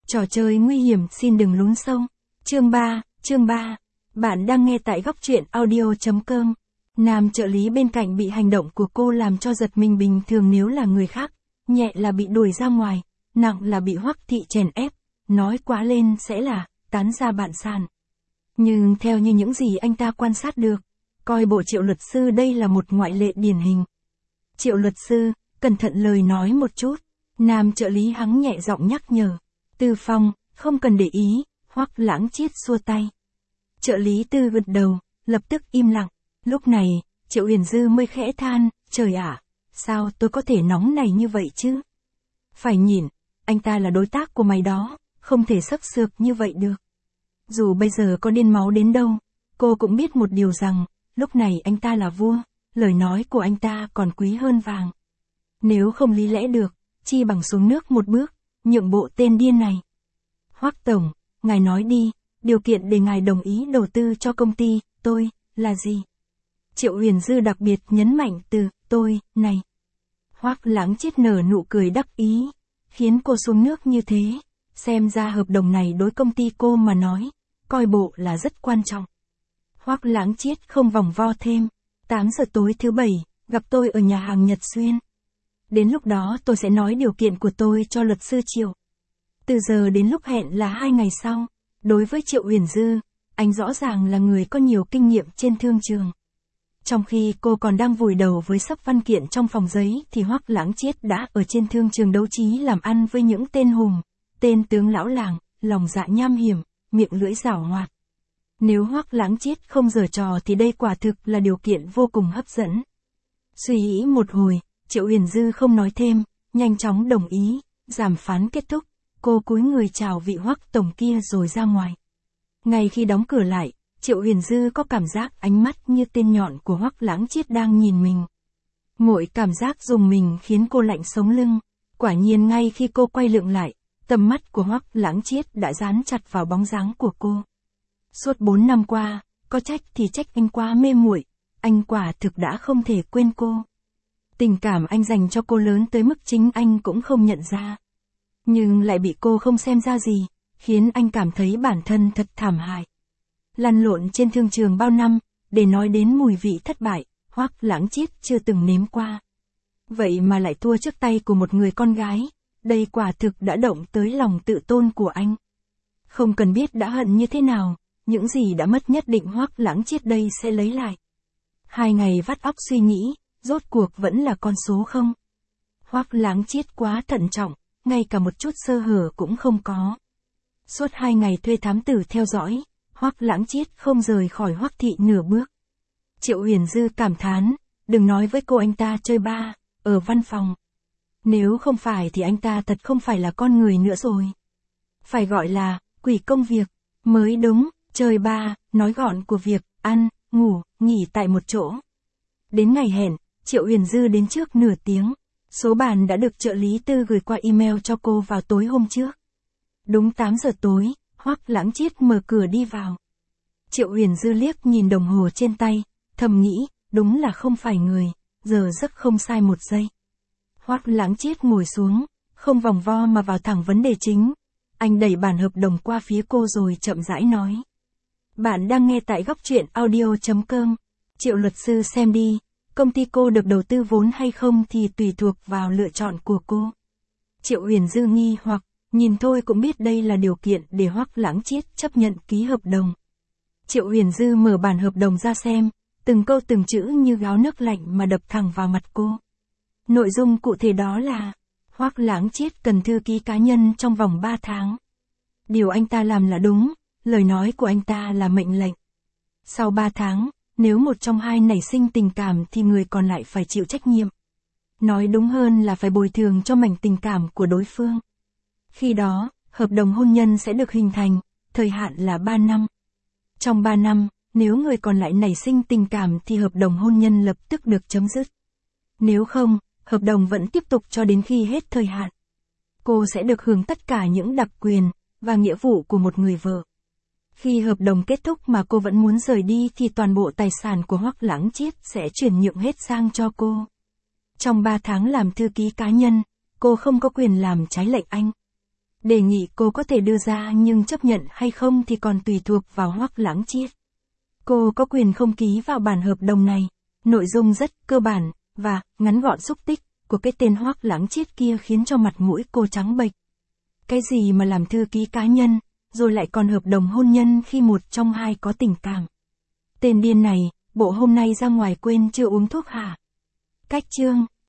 Trò chơi nguy hiểm xin đừng lún sâu. Chương 3. Bạn đang nghe tại góc truyện audio.com. Nam trợ lý bên cạnh bị hành động của cô làm cho giật mình. Bình thường nếu là người khác, nhẹ là bị đuổi ra ngoài, nặng là bị Hoắc Thị chèn ép, nói quá lên sẽ là tán ra bạn sàn. Nhưng theo như những gì anh ta quan sát được, coi bộ Triệu luật sư đây là một ngoại lệ điển hình. Triệu luật sư, cẩn thận lời nói một chút. Nam trợ lý hắng nhẹ giọng nhắc nhở. Tư Phong, không cần để ý. Hoắc Lãng Chiết xua tay. Trợ lý Tư gật đầu, lập tức im lặng. Lúc này, Triệu Huyền Dư mới khẽ than, trời ạ, sao tôi có thể nóng này như vậy chứ? Phải nhịn, anh ta là đối tác của mày đó, không thể xấp xược như vậy được. Dù bây giờ có điên máu đến đâu, cô cũng biết một điều rằng, lúc này anh ta là vua, lời nói của anh ta còn quý hơn vàng. Nếu không lý lẽ được, chi bằng xuống nước một bước, nhượng bộ tên điên này. Hoắc Tổng, ngài nói đi, điều kiện để ngài đồng ý đầu tư cho công ty, tôi, là gì? Triệu Huyền Dư đặc biệt nhấn mạnh từ, tôi, này. Hoắc Lãng Chiết nở nụ cười đắc ý, khiến cô xuống nước như thế, xem ra hợp đồng này đối công ty cô mà nói, coi bộ là rất quan trọng. Hoắc Lãng Chiết không vòng vo thêm, 8 giờ tối thứ Bảy, gặp tôi ở nhà hàng Nhật Xuyên. Đến lúc đó tôi sẽ nói điều kiện của tôi cho luật sư Triệu. Từ giờ đến lúc hẹn là 2 ngày sau. Đối với Triệu Huyền Dư, anh rõ ràng là người có nhiều kinh nghiệm trên thương trường. Trong khi cô còn đang vùi đầu với sắp văn kiện trong phòng giấy thì Hoắc Lãng Chiết đã ở trên thương trường đấu trí làm ăn với những tên hùng, tên tướng lão làng, lòng dạ nham hiểm, miệng lưỡi giảo hoạt. Nếu Hoắc Lãng Chiết không giở trò thì đây quả thực là điều kiện vô cùng hấp dẫn. Suy nghĩ một hồi, Triệu Huyền Dư không nói thêm, nhanh chóng đồng ý, đàm phán kết thúc, cô cúi người chào vị Hoắc tổng kia rồi ra ngoài. Ngay khi đóng cửa lại, Triệu Huyền Dư có cảm giác ánh mắt như tên nhọn của Hoắc Lãng Chiết đang nhìn mình. Mỗi cảm giác rùng mình khiến cô lạnh sống lưng, quả nhiên ngay khi cô quay lưng lại, tầm mắt của Hoắc Lãng Chiết đã dán chặt vào bóng dáng của cô. Suốt 4 năm qua, có trách thì trách anh quá mê muội, anh quả thực đã không thể quên cô. Tình cảm anh dành cho cô lớn tới mức chính anh cũng không nhận ra. Nhưng lại bị cô không xem ra gì, khiến anh cảm thấy bản thân thật thảm hại. Lăn lộn trên thương trường bao năm, để nói đến mùi vị thất bại, Hoắc Lãng Chiết chưa từng nếm qua. Vậy mà lại thua trước tay của một người con gái, đây quả thực đã động tới lòng tự tôn của anh. Không cần biết đã hận như thế nào, những gì đã mất nhất định Hoắc Lãng Chiết đây sẽ lấy lại. 2 ngày vắt óc suy nghĩ, rốt cuộc vẫn là con số không. Hoắc Lãng Chiết quá thận trọng, ngay cả một chút sơ hở cũng không có. Suốt 2 ngày thuê thám tử theo dõi, Hoắc Lãng Chiết không rời khỏi Hoắc Thị nửa bước. Triệu Huyền Dư cảm thán, đừng nói với cô anh ta chơi ba, ở văn phòng. Nếu không phải thì anh ta thật không phải là con người nữa rồi. Phải gọi là, quỷ công việc, mới đúng, chơi ba, nói gọn của việc, ăn, ngủ, nghỉ tại một chỗ. Đến ngày hẹn, Triệu Huyền Dư đến trước nửa tiếng. Số bàn đã được trợ lý Tư gửi qua email cho cô vào tối hôm trước. Đúng 8 giờ tối, Hoắc Lãng Chiết mở cửa đi vào. Triệu Huyền Dư liếc nhìn đồng hồ trên tay, thầm nghĩ, đúng là không phải người, giờ giấc không sai một giây. Hoắc Lãng Chiết ngồi xuống, không vòng vo mà vào thẳng vấn đề chính. Anh đẩy bản hợp đồng qua phía cô rồi chậm rãi nói. Bạn đang nghe tại góc truyện audio.com. Triệu luật sư xem đi. Công ty cô được đầu tư vốn hay không thì tùy thuộc vào lựa chọn của cô. Triệu Huyền Dư nghi hoặc, nhìn thôi cũng biết đây là điều kiện để Hoắc Lãng Chiết chấp nhận ký hợp đồng. Triệu Huyền Dư mở bản hợp đồng ra xem, từng câu từng chữ như gáo nước lạnh mà đập thẳng vào mặt cô. Nội dung cụ thể đó là, Hoắc Lãng Chiết cần thư ký cá nhân trong vòng 3 tháng. Điều anh ta làm là đúng, lời nói của anh ta là mệnh lệnh. Sau 3 tháng, nếu một trong hai nảy sinh tình cảm thì người còn lại phải chịu trách nhiệm. Nói đúng hơn là phải bồi thường cho mảnh tình cảm của đối phương. Khi đó, hợp đồng hôn nhân sẽ được hình thành, thời hạn là 3 năm. Trong 3 năm, nếu người còn lại nảy sinh tình cảm thì hợp đồng hôn nhân lập tức được chấm dứt. Nếu không, hợp đồng vẫn tiếp tục cho đến khi hết thời hạn. Cô sẽ được hưởng tất cả những đặc quyền và nghĩa vụ của một người vợ. Khi hợp đồng kết thúc mà cô vẫn muốn rời đi thì toàn bộ tài sản của Hoắc Lãng Chiết sẽ chuyển nhượng hết sang cho cô. Trong 3 tháng làm thư ký cá nhân, cô không có quyền làm trái lệnh anh. Đề nghị cô có thể đưa ra nhưng chấp nhận hay không thì còn tùy thuộc vào Hoắc Lãng Chiết. Cô có quyền không ký vào bản hợp đồng này. Nội dung rất cơ bản, và, ngắn gọn xúc tích, của cái tên Hoắc Lãng Chiết kia khiến cho mặt mũi cô trắng bệch. Cái gì mà làm thư ký cá nhân, rồi lại còn hợp đồng hôn nhân khi một trong hai có tình cảm. Tên điên này, bộ hôm nay ra ngoài quên chưa uống thuốc hả? Cách chương.